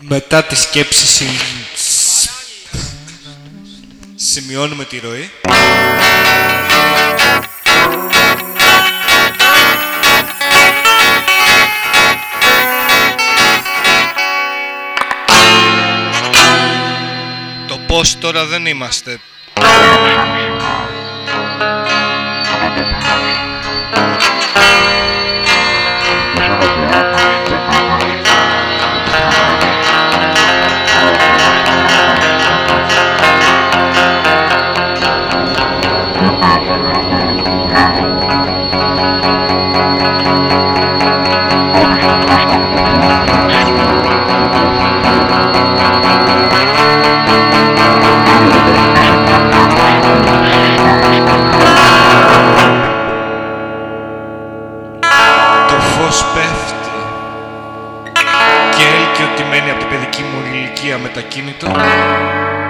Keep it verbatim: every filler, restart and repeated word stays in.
Μετά τη σκέψη συ... σημειώνουμε τη ροή. Το πώς τώρα δεν είμαστε. Πέφτει και έλκει ότι μένει από την παιδική μου ηλικία μετακίνητο.